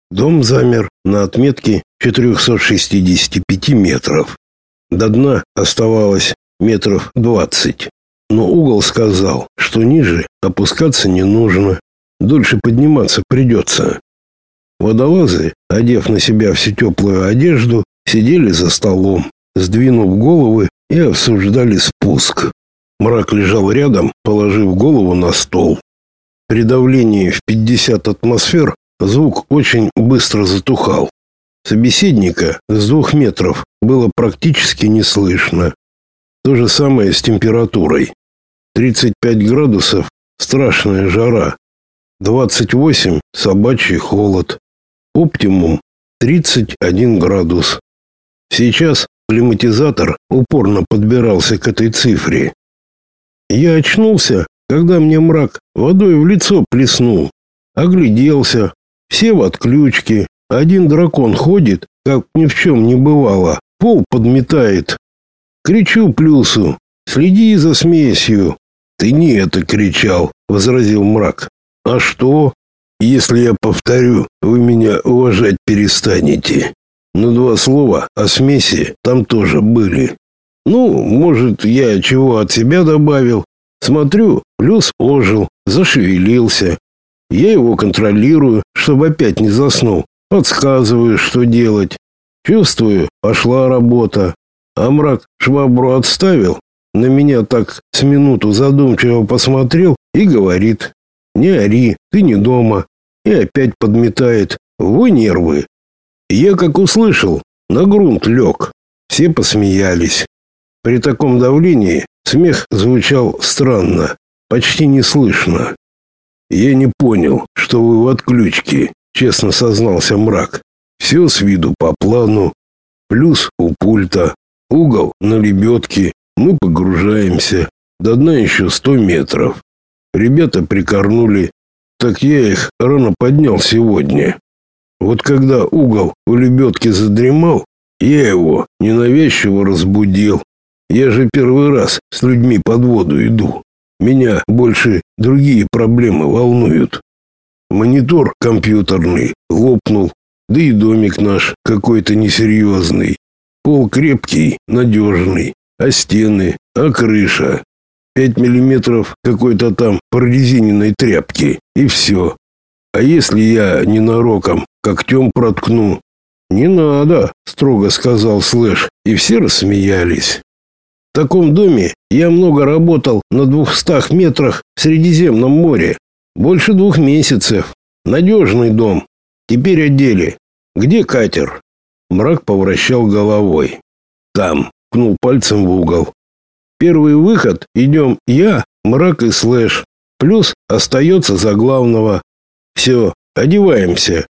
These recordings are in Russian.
Дом замер на отметке 465 метров. До дна оставалось метров 20. Но угол сказал, что ниже опускаться не нужно. Дольше подниматься придется. Водолазы, одев на себя всю теплую одежду, сидели за столом, сдвинув головы, и обсуждали спуск. Мрак лежал рядом, положив голову на стол. При давлении в 50 атмосфер звук очень быстро затухал. Собеседника с 2 метров было практически не слышно. То же самое с температурой. 35 градусов – страшная жара. 28 – собачий холод. Оптимум – 31 градус. Сейчас климатизатор упорно подбирался к этой цифре. Я очнулся, когда мне мрак водой в лицо плеснул. Огляделся. Все в отключке. Один дракон ходит, как ни в чем не бывало. Пол подметает. Кричу Плюсу: «Следи за смесью». «Ты не это кричал», — возразил мрак. «А что? Если я повторю, вы меня уважать перестанете». Но 2 слова о смеси там тоже были. Ну, может, я чего от себя добавил. Смотрю, Плюс ожил, зашевелился. Я его контролирую, чтобы опять не заснул. Подсказываю, что делать. Чувствую, пошла работа. А мрак швабру отставил, на меня так с минуту задумчиво посмотрел и говорит: «Не ори, ты не дома». И опять подметает. Вы нервы. Я, как услышал, на грунт лег. Все посмеялись. При таком давлении смех звучал странно, почти не слышно. «Я не понял, что вы в отключке», — честно сознался мрак. «Все с виду по плану. Плюс у пульта, угол на лебедке. Мы погружаемся. До дна еще 100 метров. Ребята прикорнули. Так я их рано поднял сегодня. Вот когда угол у лебедки задремал, я его ненавязчиво разбудил. Я же первый раз с людьми под воду иду. Меня больше другие проблемы волнуют. Монитор компьютерный лопнул, да и домик наш какой-то несерьезный. Пол крепкий, надежный, а стены, а крыша. 5 миллиметров какой-то там прорезиненной тряпки, и все. А если я ненароком когтем проткну? «Не надо», — строго сказал Слэш, и все рассмеялись. В таком доме я много работал на 200 метрах в Средиземном море. Больше 2 месяцев. Надежный дом. Теперь о деле. Где катер?» Мрак повращал головой. «Там», — ткнул пальцем в угол. «Первый выход идем я, Мрак и Слэш. Плюс остается за главного. Все, одеваемся».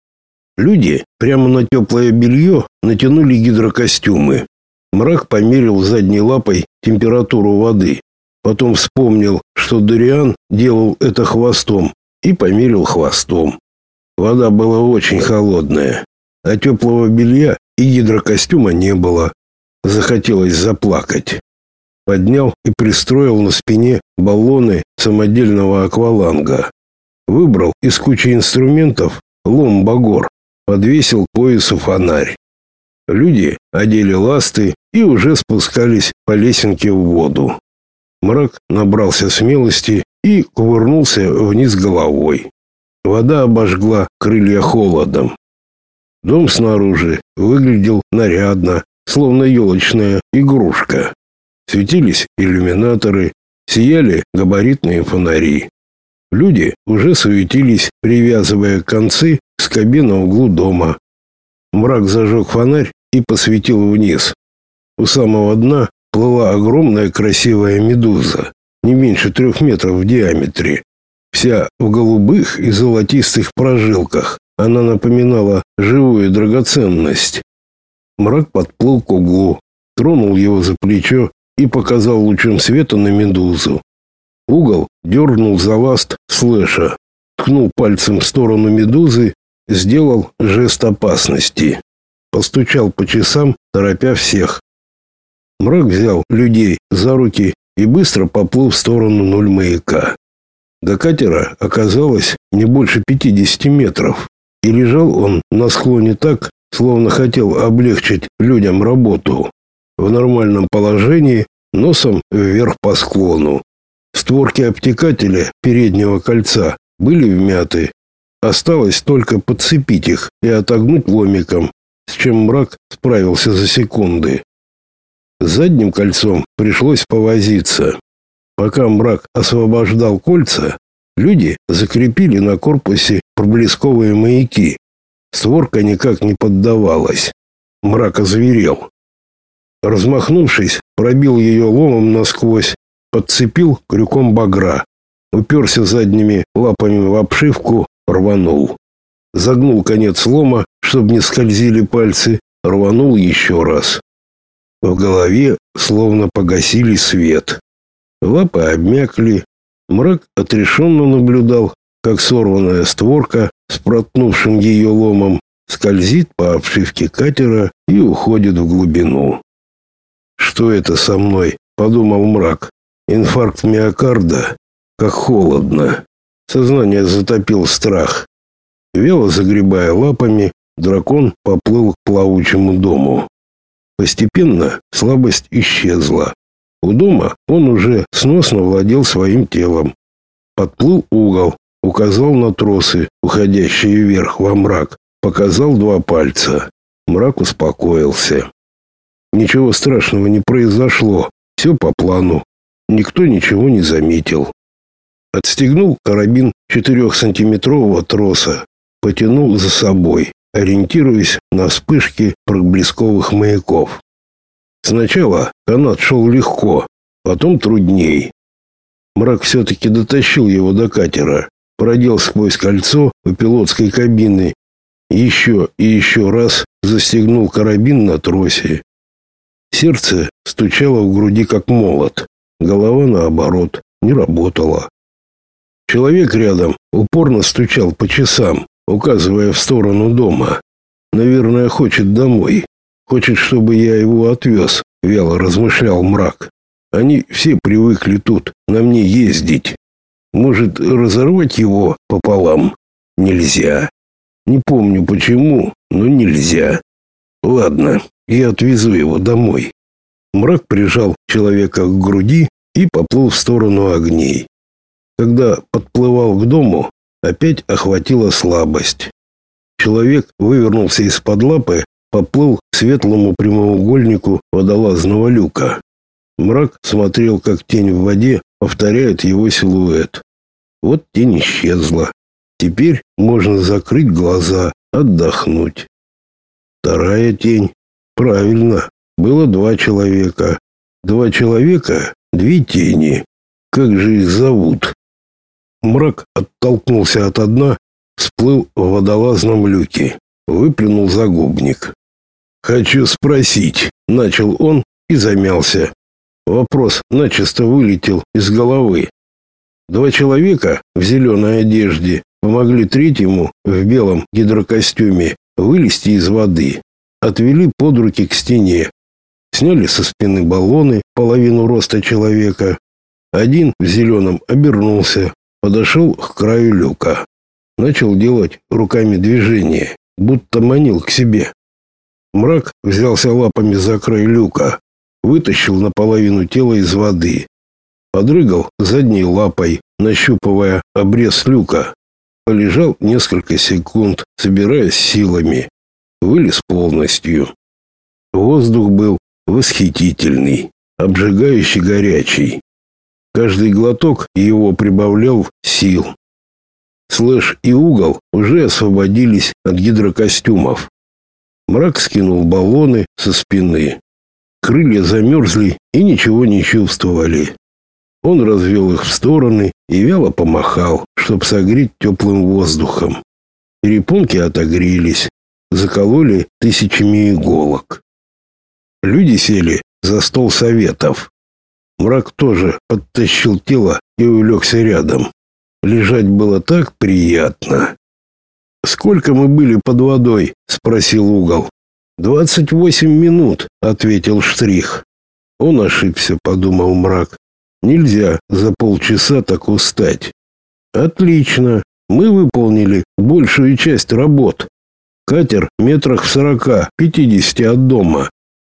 Люди прямо на теплое белье натянули гидрокостюмы. Мрак померил задней лапой температуру воды. Потом вспомнил, что Дориан делал это хвостом, и померил хвостом. Вода была очень холодная, а теплого белья и гидрокостюма не было. Захотелось заплакать. Поднял и пристроил на спине баллоны самодельного акваланга. Выбрал из кучи инструментов ломбагор, подвесил к поясу фонарь. Люди одели ласты и уже спускались по лесенке в воду. Мрак набрался смелости и кувырнулся вниз головой. Вода обожгла крылья холодом. Дом снаружи выглядел нарядно, словно елочная игрушка. Светились иллюминаторы, сияли габаритные фонари. Люди уже суетились, привязывая концы к скобе на углу дома. Мрак зажег фонарь и посветил вниз. У самого дна плыла огромная красивая медуза, не меньше 3 метров в диаметре. Вся в голубых и золотистых прожилках, она напоминала живую драгоценность. Мрак подплыл к углу, тронул его за плечо и показал лучом света на медузу. Угол дернул за ласт Слэша, ткнул пальцем в сторону медузы, сделал жест опасности. Постучал по часам, торопя всех. Мрак взял людей за руки и быстро поплыл в сторону нульмаяка. До катера оказалось не больше 50 метров. И лежал он на склоне так, словно хотел облегчить людям работу. В нормальном положении, носом вверх по склону. Створки обтекателя переднего кольца были вмяты. Осталось только подцепить их и отогнуть ломиком, с чем Мрак справился за секунды. С задним кольцом пришлось повозиться. Пока Мрак освобождал кольца, люди закрепили на корпусе проблесковые маяки. Створка никак не поддавалась. Мрак озверел. Размахнувшись, пробил ее ломом насквозь, подцепил крюком багра, уперся задними лапами в обшивку, рванул. Загнул конец лома, чтобы не скользили пальцы, рванул еще раз. В голове словно погасили свет. Лапы обмякли. Мрак отрешенно наблюдал, как сорванная створка с проткнувшим ее ломом скользит по обшивке катера и уходит в глубину. «Что это со мной?» — подумал Мрак. «Инфаркт миокарда? Как холодно!» Сознание затопил страх. Вяло загребая лапами, дракон поплыл к плавучему дому. Постепенно слабость исчезла. У дома он уже сносно владел своим телом. Подплыл угол, указал на тросы, уходящие вверх во мрак, показал 2 пальца. Мрак успокоился. Ничего страшного не произошло, все по плану. Никто ничего не заметил. Отстегнул карабин 4-сантиметрового троса, потянул за собой, ориентируясь на вспышки проблесковых маяков. Сначала канат шел легко, потом трудней. Мрак все-таки дотащил его до катера, продел сквозь кольцо у пилотской кабины, еще и еще раз застегнул карабин на тросе. Сердце стучало в груди как молот, голова, наоборот, не работала. Человек рядом упорно стучал по часам, указывая в сторону дома. «Наверное, хочет домой. Хочет, чтобы я его отвез», — вяло размышлял Мрак. «Они все привыкли тут на мне ездить. Может, разорвать его пополам? Нельзя. Не помню почему, но нельзя. Ладно, я отвезу его домой». Мрак прижал человека к груди и поплыл в сторону огней. Когда подплывал к дому, опять охватила слабость. Человек вывернулся из-под лапы, поплыл к светлому прямоугольнику водолазного люка. Мрак смотрел, как тень в воде повторяет его силуэт. Вот тень исчезла. Теперь можно закрыть глаза, отдохнуть. Вторая тень. Правильно, было 2 человека. 2 человека, 2 тени. Как же их зовут? Мрак оттолкнулся от дна, всплыл в водолазном люке, выплюнул загубник. «Хочу спросить», — начал он и замялся. Вопрос начисто вылетел из головы. 2 человека в зеленой одежде помогли третьему в белом гидрокостюме вылезти из воды, отвели под руки к стене, сняли со спины баллоны половину роста человека. Один в зеленом обернулся, подошел к краю люка, начал делать руками движение, будто манил к себе. Мрак взялся лапами за край люка, вытащил наполовину тела из воды, подрыгал задней лапой, нащупывая обрез люка, полежал несколько секунд, собираясь силами, вылез полностью. Воздух был восхитительный, обжигающий горячий. Каждый глоток его прибавлял сил. Слэш и Угол уже освободились от гидрокостюмов. Мрак скинул баллоны со спины. Крылья замерзли и ничего не чувствовали. Он развел их в стороны и вяло помахал, чтобы согреть теплым воздухом. Перепонки отогрелись, закололи тысячами иголок. Люди сели за стол советов. Мрак тоже подтащил тело и улегся рядом. Лежать было так приятно. «Сколько мы были под водой?» — спросил Угол. 28 минут», — ответил Штрих. Он ошибся, подумал Мрак. Нельзя за полчаса так устать. «Отлично. Мы выполнили большую часть работ. Катер метрах в 40-50 от дома.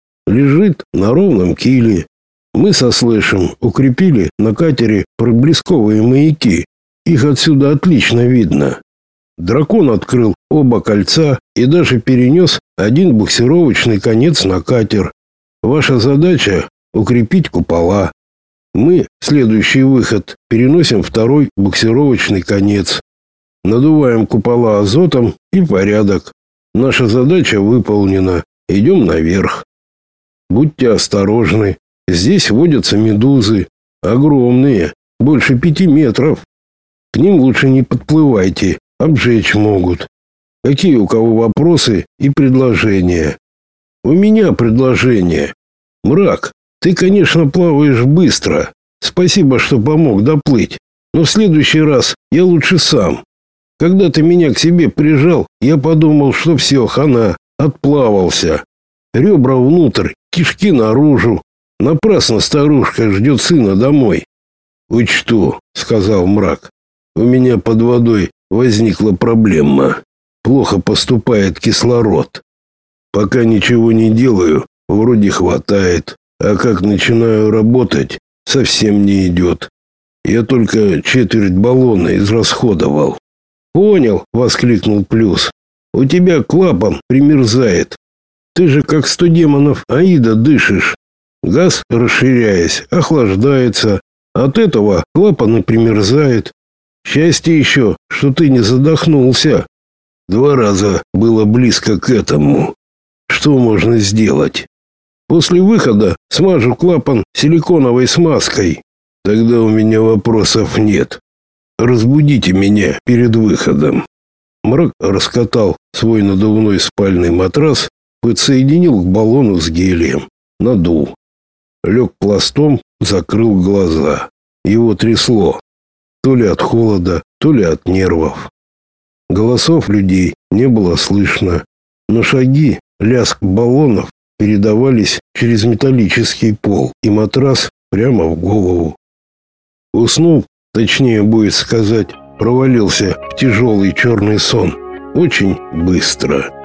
Лежит на ровном киле. Мы со Слэшем укрепили на катере проблесковые маяки. Их отсюда отлично видно. Дракон открыл оба кольца и даже перенес один буксировочный конец на катер. Ваша задача — укрепить купола. Мы, следующий выход, переносим второй буксировочный конец. Надуваем купола азотом и порядок. Наша задача выполнена. Идем наверх. Будьте осторожны. Здесь водятся медузы. Огромные, больше 5 метров. К ним лучше не подплывайте, обжечь могут. Какие у кого вопросы и предложения? У меня предложение. Мрак, ты, конечно, плаваешь быстро. Спасибо, что помог доплыть. Но в следующий раз я лучше сам. Когда ты меня к себе прижал, я подумал, что все, хана, отплавался. Ребра внутрь, кишки наружу. Напрасно старушка ждет сына домой. Учту, сказал Мрак. У меня под водой возникла проблема. Плохо поступает кислород. Пока ничего не делаю, вроде хватает. А как начинаю работать, совсем не идет. Я только четверть баллона израсходовал. «Понял», — воскликнул Плюс. «У тебя клапан примерзает. Ты же как 100 демонов Аида дышишь. Газ, расширяясь, охлаждается. От этого клапан и примерзает. Счастье еще, что ты не задохнулся. 2 раза было близко к этому. Что можно сделать? После выхода смажу клапан силиконовой смазкой. Тогда у меня вопросов нет. Разбудите меня перед выходом». Мрак раскатал свой надувной спальный матрас, подсоединил к баллону с гелием, надул. Лег пластом, закрыл глаза. Его трясло. То ли от холода, то ли от нервов. Голосов людей не было слышно, но шаги, лязг баллонов передавались через металлический пол и матрас прямо в голову. Уснул, точнее будет сказать, провалился в тяжелый черный сон очень быстро.